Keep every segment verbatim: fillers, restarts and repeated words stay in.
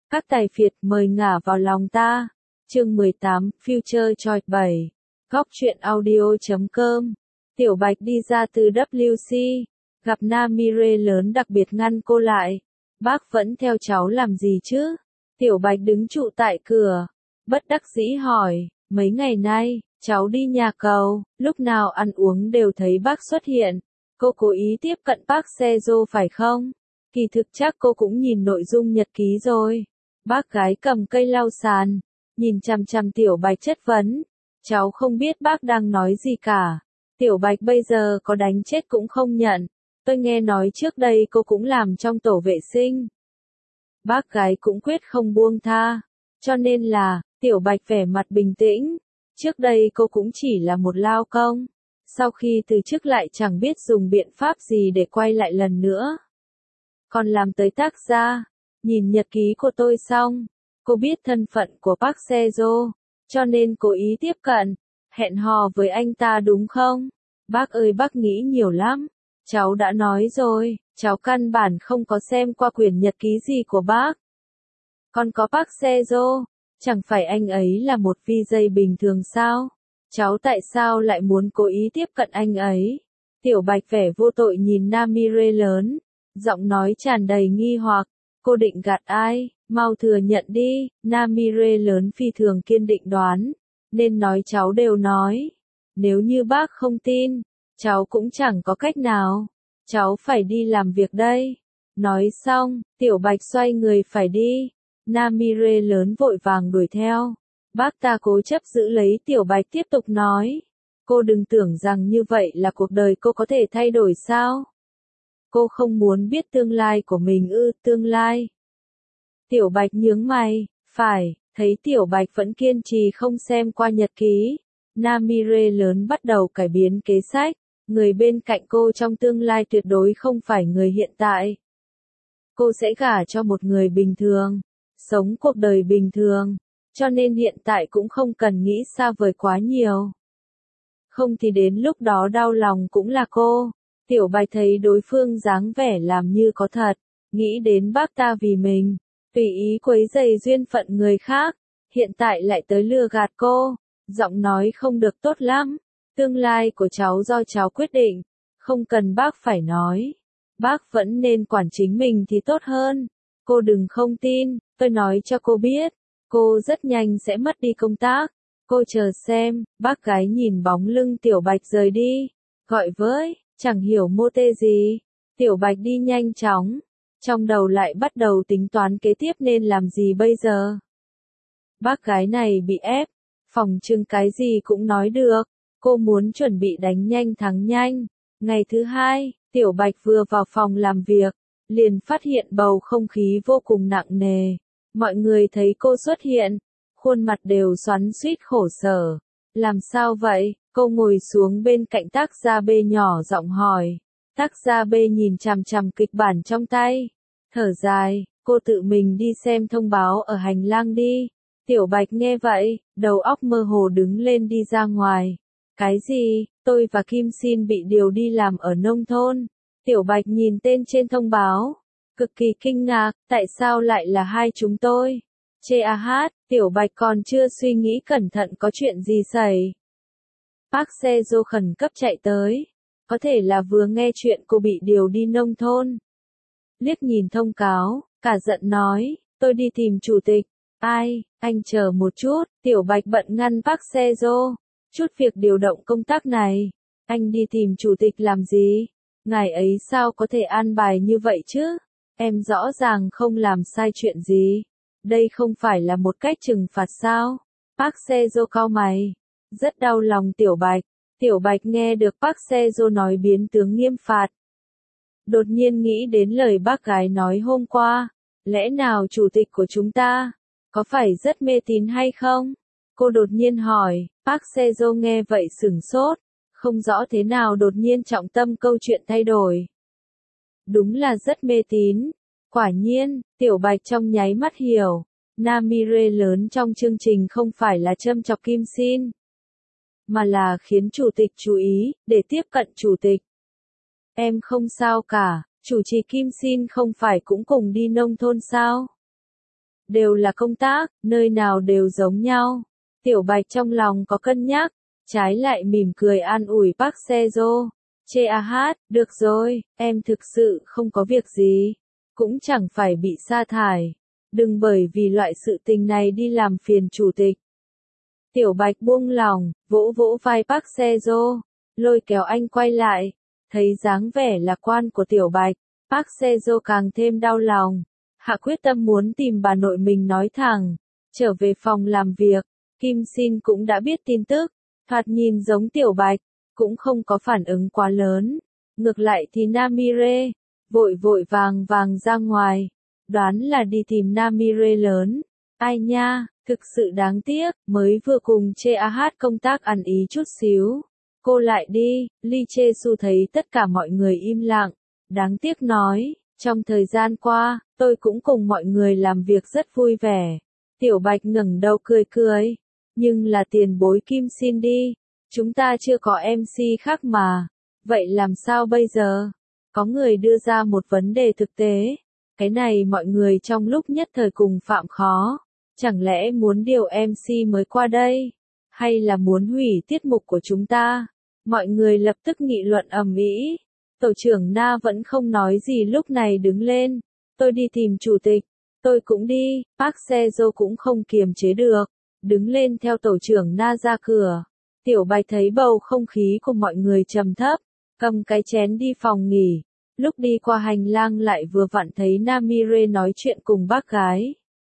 Các tài phiệt mời ngả vào lòng ta. Chương mười tám, Future Choice bảy. Góc truyện audio chấm com. Tiểu Bạch đi ra từ W C, gặp Namire lớn đặc biệt ngăn cô lại. Bác vẫn theo cháu làm gì chứ? Tiểu Bạch đứng trụ tại cửa, bất đắc dĩ hỏi, mấy ngày nay, cháu đi nhà cầu, lúc nào ăn uống đều thấy bác xuất hiện. Cô cố ý tiếp cận bác Sejo phải không? Kỳ thực chắc cô cũng nhìn nội dung nhật ký rồi. Bác gái cầm cây lau sàn, nhìn chằm chằm Tiểu Bạch chất vấn. Cháu không biết bác đang nói gì cả. Tiểu Bạch bây giờ có đánh chết cũng không nhận. Tôi nghe nói trước đây cô cũng làm trong tổ vệ sinh. Bác gái cũng quyết không buông tha. Cho nên là, Tiểu Bạch vẻ mặt bình tĩnh. Trước đây cô cũng chỉ là một lao công. Sau khi từ chức lại chẳng biết dùng biện pháp gì để quay lại lần nữa. Còn làm tới tác gia. Nhìn nhật ký của tôi xong, cô biết thân phận của Park Seo-joon, cho nên cố ý tiếp cận, hẹn hò với anh ta đúng không? Bác ơi bác nghĩ nhiều lắm, cháu đã nói rồi, cháu căn bản không có xem qua quyển nhật ký gì của bác. Còn có Park Seo-joon, chẳng phải anh ấy là một vi gi bình thường sao? Cháu tại sao lại muốn cố ý tiếp cận anh ấy? Tiểu Bạch vẻ vô tội nhìn Namire lớn, giọng nói tràn đầy nghi hoặc. Cô định gạt ai, mau thừa nhận đi, Namire lớn phi thường kiên định đoán, nên nói cháu đều nói. Nếu như bác không tin, cháu cũng chẳng có cách nào, cháu phải đi làm việc đây. Nói xong, Tiểu Bạch xoay người phải đi, Namire lớn vội vàng đuổi theo. Bác ta cố chấp giữ lấy Tiểu Bạch tiếp tục nói, cô đừng tưởng rằng như vậy là cuộc đời cô có thể thay đổi sao? Cô không muốn biết tương lai của mình ư, tương lai. Tiểu Bạch nhướng mày, phải, thấy Tiểu Bạch vẫn kiên trì không xem qua nhật ký. Namire lớn bắt đầu cải biến kế sách, người bên cạnh cô trong tương lai tuyệt đối không phải người hiện tại. Cô sẽ gả cho một người bình thường, sống cuộc đời bình thường, cho nên hiện tại cũng không cần nghĩ xa vời quá nhiều. Không thì đến lúc đó đau lòng cũng là cô. Tiểu Bạch thấy đối phương dáng vẻ làm như có thật, nghĩ đến bác ta vì mình, tùy ý quấy rầy duyên phận người khác, hiện tại lại tới lừa gạt cô, giọng nói không được tốt lắm, tương lai của cháu do cháu quyết định, không cần bác phải nói, bác vẫn nên quản chính mình thì tốt hơn, cô đừng không tin, tôi nói cho cô biết, cô rất nhanh sẽ mất đi công tác, cô chờ xem, bác gái nhìn bóng lưng Tiểu Bạch rời đi, gọi với. Chẳng hiểu mô tê gì, Tiểu Bạch đi nhanh chóng, trong đầu lại bắt đầu tính toán kế tiếp nên làm gì bây giờ. Bác gái này bị ép, phòng trưng cái gì cũng nói được, cô muốn chuẩn bị đánh nhanh thắng nhanh. Ngày thứ hai, Tiểu Bạch vừa vào phòng làm việc, liền phát hiện bầu không khí vô cùng nặng nề. Mọi người thấy cô xuất hiện, khuôn mặt đều xoắn xuýt khổ sở. Làm sao vậy? Cô ngồi xuống bên cạnh tác gia B nhỏ giọng hỏi. Tác gia B nhìn chằm chằm kịch bản trong tay. Thở dài, cô tự mình đi xem thông báo ở hành lang đi. Tiểu Bạch nghe vậy, đầu óc mơ hồ đứng lên đi ra ngoài. Cái gì? Tôi và Kim Sin bị điều đi làm ở nông thôn. Tiểu Bạch nhìn tên trên thông báo. Cực kỳ kinh ngạc, tại sao lại là hai chúng tôi? Chê a hát, Tiểu Bạch còn chưa suy nghĩ cẩn thận có chuyện gì xảy. Park Seo-joon khẩn cấp chạy tới, có thể là vừa nghe chuyện cô bị điều đi nông thôn. Liếc nhìn thông cáo, cả giận nói, tôi đi tìm chủ tịch. Ai, anh chờ một chút, Tiểu Bạch bận ngăn Park Seo-joon. Chút việc điều động công tác này, anh đi tìm chủ tịch làm gì? Ngài ấy sao có thể an bài như vậy chứ? Em rõ ràng không làm sai chuyện gì. Đây không phải là một cách trừng phạt sao? Park Seo-joon cau mày. Rất đau lòng Tiểu Bạch. Tiểu Bạch nghe được Park Seo-joon nói biến tướng nghiêm phạt. Đột nhiên nghĩ đến lời bác gái nói hôm qua. Lẽ nào chủ tịch của chúng ta, có phải rất mê tín hay không? Cô đột nhiên hỏi, Park Seo-joon nghe vậy sửng sốt. Không rõ thế nào đột nhiên trọng tâm câu chuyện thay đổi. Đúng là rất mê tín. Quả nhiên, Tiểu Bạch trong nháy mắt hiểu. Namire lớn trong chương trình không phải là châm chọc Kim Sin, mà là khiến chủ tịch chú ý, để tiếp cận chủ tịch. Em không sao cả, chủ trì Kim Sin không phải cũng cùng đi nông thôn sao? đều là công tác, nơi nào đều giống nhau. Tiểu Bạch trong lòng có cân nhắc, trái lại mỉm cười an ủi Park Seo-joon. Chê a hát, được rồi, em thực sự không có việc gì, cũng chẳng phải bị sa thải. Đừng bởi vì loại sự tình này đi làm phiền chủ tịch. Tiểu Bạch buông lòng, vỗ vỗ vai Park Seo-joon, lôi kéo anh quay lại. Thấy dáng vẻ lạc quan của Tiểu Bạch, Park Seo-joon càng thêm đau lòng. Hạ quyết tâm muốn tìm bà nội mình nói thẳng. Trở về phòng làm việc, Kim Sin cũng đã biết tin tức. Thoạt nhìn giống Tiểu Bạch, cũng không có phản ứng quá lớn. Ngược lại thì Namire, vội vội vàng vàng ra ngoài. Đoán là đi tìm Namire lớn. Ai nha, thực sự đáng tiếc, mới vừa cùng Chê A Hát công tác ăn ý chút xíu. Cô lại đi, Lee Chae-su thấy tất cả mọi người im lặng. Đáng tiếc nói, trong thời gian qua, tôi cũng cùng mọi người làm việc rất vui vẻ. Tiểu Bạch ngẩng đầu cười cười. Nhưng là tiền bối Kim Sin đi. Chúng ta chưa có em xê khác mà. Vậy làm sao bây giờ? Có người đưa ra một vấn đề thực tế. Cái này mọi người trong lúc nhất thời cùng phạm khó. Chẳng lẽ muốn điều em xê mới qua đây? Hay là muốn hủy tiết mục của chúng ta? Mọi người lập tức nghị luận ầm ĩ. Tổ trưởng Na vẫn không nói gì lúc này đứng lên. Tôi đi tìm chủ tịch. Tôi cũng đi. Park Seo-joon cũng không kiềm chế được. Đứng lên theo tổ trưởng Na ra cửa. Tiểu Bạch thấy bầu không khí của mọi người trầm thấp. Cầm cái chén đi phòng nghỉ. Lúc đi qua hành lang lại vừa vặn thấy Namire nói chuyện cùng bác gái.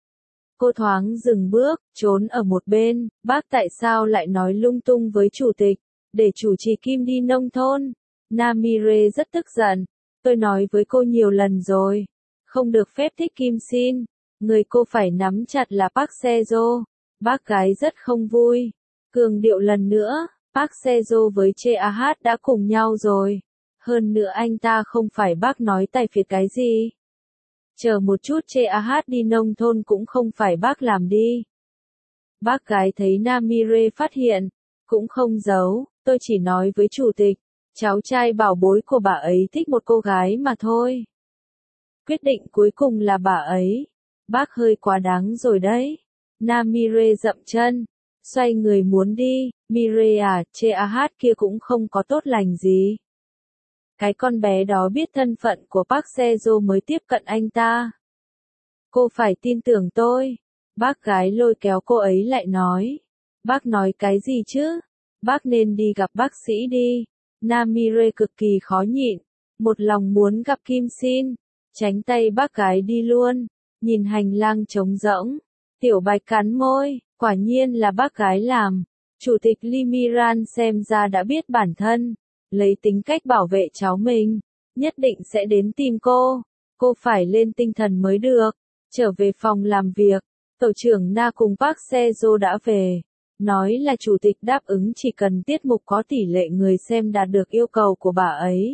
Cô thoáng dừng bước, trốn ở một bên. Bác tại sao lại nói lung tung với chủ tịch, để chủ trì Kim đi nông thôn? Namire rất tức giận. Tôi nói với cô nhiều lần rồi. Không được phép thích Kim Sin. Người cô phải nắm chặt là Park Seo-joon. Bác gái rất không vui. Cường điệu lần nữa, Park Seo-joon với Chê A Hát đã cùng nhau rồi. Hơn nữa anh ta không phải bác nói tài phiệt cái gì. Chờ một chút, Chê A Hát đi nông thôn cũng không phải bác làm đi. Bác gái thấy Namire phát hiện, cũng không giấu, tôi chỉ nói với chủ tịch, cháu trai bảo bối của bà ấy thích một cô gái mà thôi. Quyết định cuối cùng là bà ấy. Bác hơi quá đáng rồi đấy. Namire dậm chân, xoay người muốn đi. Mire à, Chê A Hát kia cũng không có tốt lành gì. Cái con bé đó biết thân phận của Park Seo-joon mới tiếp cận anh ta. Cô phải tin tưởng tôi. Bác gái lôi kéo cô ấy lại nói. Bác nói cái gì chứ? Bác nên đi gặp bác sĩ đi. Namire cực kỳ khó nhịn. Một lòng muốn gặp Kim Sin. Tránh tay bác gái đi luôn. Nhìn hành lang trống rỗng. Tiểu Bạch cắn môi. Quả nhiên là bác gái làm. Chủ tịch Lee Mi-ran xem ra đã biết bản thân. Lấy tính cách bảo vệ cháu mình. Nhất định sẽ đến tìm cô. Cô phải lên tinh thần mới được. Trở về phòng làm việc. Tổ trưởng Na cùng Park Seo-joon đã về. Nói là chủ tịch đáp ứng chỉ cần tiết mục có tỷ lệ người xem đạt được yêu cầu của bà ấy.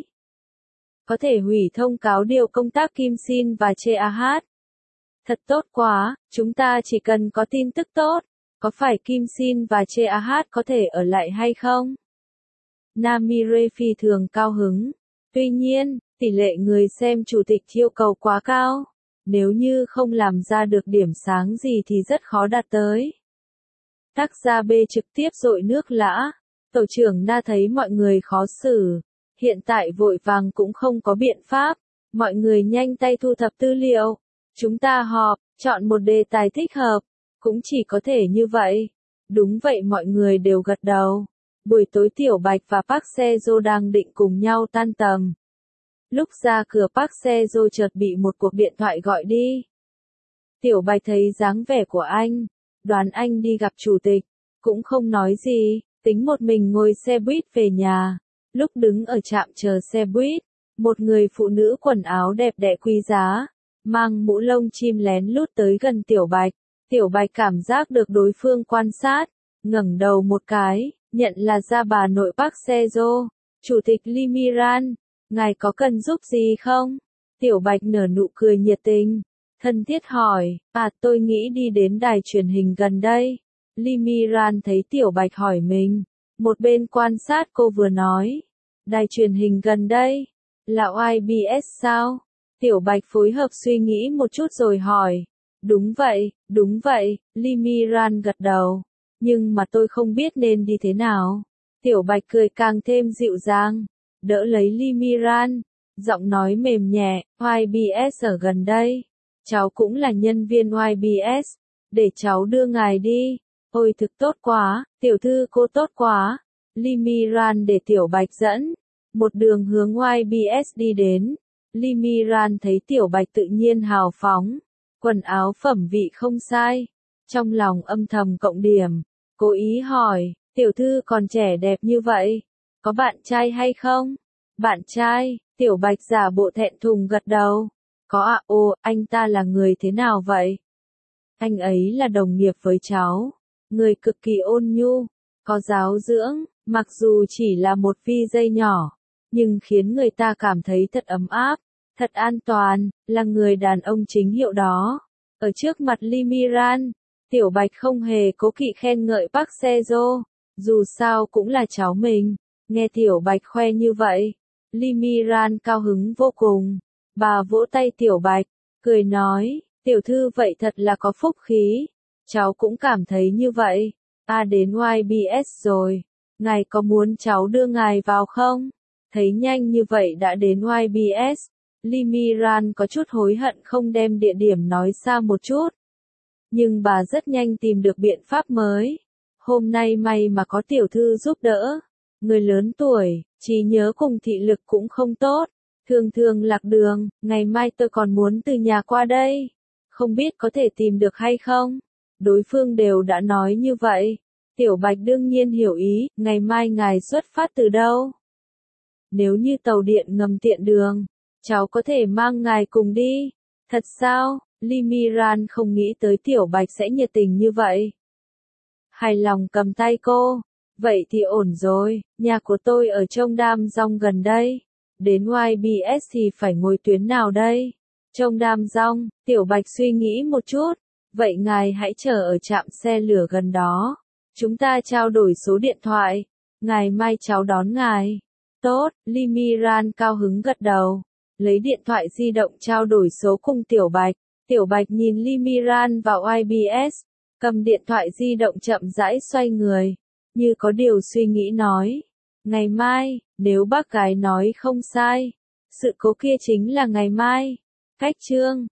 Có thể hủy thông cáo điều công tác Kim Sin và Chê A Hát. Thật tốt quá, chúng ta chỉ cần có tin tức tốt. Có phải Kim Sin và Chê A Hát có thể ở lại hay không? Namire phi thường cao hứng. Tuy nhiên, tỷ lệ người xem chủ tịch yêu cầu quá cao. Nếu như không làm ra được điểm sáng gì thì rất khó đạt tới. Tác gia B trực tiếp dội nước lã. Tổ trưởng Na thấy mọi người khó xử. Hiện tại vội vàng cũng không có biện pháp. Mọi người nhanh tay thu thập tư liệu. Chúng ta họp, chọn một đề tài thích hợp. Cũng chỉ có thể như vậy. Đúng vậy, mọi người đều gật đầu. Buổi tối Tiểu Bạch và Park Seo-joon đang định cùng nhau tan tầm. Lúc ra cửa Park Seo-joon chợt bị một cuộc điện thoại gọi đi. Tiểu Bạch thấy dáng vẻ của anh, đoán anh đi gặp chủ tịch, cũng không nói gì, tính một mình ngồi xe buýt về nhà. Lúc đứng ở trạm chờ xe buýt, một người phụ nữ quần áo đẹp đẽ quý giá, mang mũ lông chim lén lút tới gần Tiểu Bạch. Tiểu Bạch cảm giác được đối phương quan sát, ngẩng đầu một cái, nhận là ra bà nội Park Seo-joon. Chủ tịch Lee Mi-ran, ngài có cần giúp gì không? Tiểu Bạch nở nụ cười nhiệt tình, thân thiết hỏi, à tôi nghĩ đi đến đài truyền hình gần đây. Lee Mi-ran thấy Tiểu Bạch hỏi mình, một bên quan sát cô vừa nói, đài truyền hình gần đây, là i bê ét sao? Tiểu Bạch phối hợp suy nghĩ một chút rồi hỏi, Đúng vậy, đúng vậy, Lee Miran gật đầu. Nhưng mà tôi không biết nên đi thế nào. Tiểu Bạch cười càng thêm dịu dàng, đỡ lấy Lee Miran, giọng nói mềm nhẹ, Y B S ở gần đây. Cháu cũng là nhân viên Y B S, để cháu đưa ngài đi. Ôi thực tốt quá, tiểu thư cô tốt quá. Lee Miran để Tiểu Bạch dẫn, một đường hướng Y B S đi đến. Lee Miran thấy Tiểu Bạch tự nhiên hào phóng, quần áo phẩm vị không sai. Trong lòng âm thầm cộng điểm, cố ý hỏi, tiểu thư còn trẻ đẹp như vậy, có bạn trai hay không? Bạn trai, Tiểu Bạch giả bộ thẹn thùng gật đầu. Có ạ. Ồ, anh ta là người thế nào vậy? Anh ấy là đồng nghiệp với cháu, người cực kỳ ôn nhu, có giáo dưỡng, mặc dù chỉ là một vi giây nhỏ, nhưng khiến người ta cảm thấy thật ấm áp, thật an toàn, là người đàn ông chính hiệu đó. Ở trước mặt Lee Miran, Tiểu Bạch không hề cố kỵ khen ngợi Park Seo-joon, dù sao cũng là cháu mình. Nghe Tiểu Bạch khoe như vậy, Lee Miran cao hứng vô cùng. Bà vỗ tay Tiểu Bạch, cười nói, tiểu thư vậy thật là có phúc khí. Cháu cũng cảm thấy như vậy. À đến Y B S rồi, ngài có muốn cháu đưa ngài vào không? Thấy nhanh như vậy đã đến Y B S, Lee Miran có chút hối hận không đem địa điểm nói xa một chút. Nhưng bà rất nhanh tìm được biện pháp mới. Hôm nay may mà có tiểu thư giúp đỡ. Người lớn tuổi, trí nhớ cùng thị lực cũng không tốt. Thường thường lạc đường, ngày mai tôi còn muốn từ nhà qua đây. Không biết có thể tìm được hay không? Đối phương đều đã nói như vậy. Tiểu Bạch đương nhiên hiểu ý, ngày mai ngài xuất phát từ đâu? Nếu như tàu điện ngầm tiện đường, cháu có thể mang ngài cùng đi. Thật sao? Lee Miran không nghĩ tới Tiểu Bạch sẽ nhiệt tình như vậy. Hài lòng cầm tay cô. Vậy thì ổn rồi, nhà của tôi ở Trong Đam Dong gần đây. Đến Y B S thì phải ngồi tuyến nào đây? Trong Đam Dong, Tiểu Bạch suy nghĩ một chút. Vậy ngài hãy chờ ở trạm xe lửa gần đó. Chúng ta trao đổi số điện thoại. Ngày mai cháu đón ngài. Tốt, Lee Miran cao hứng gật đầu. Lấy điện thoại di động trao đổi số cùng Tiểu Bạch. Tiểu Bạch nhìn Lee Miran vào Y B S. Cầm điện thoại di động chậm rãi xoay người. Như có điều suy nghĩ nói. Ngày mai, nếu bác gái nói không sai. Sự cố kia chính là ngày mai. Cách chương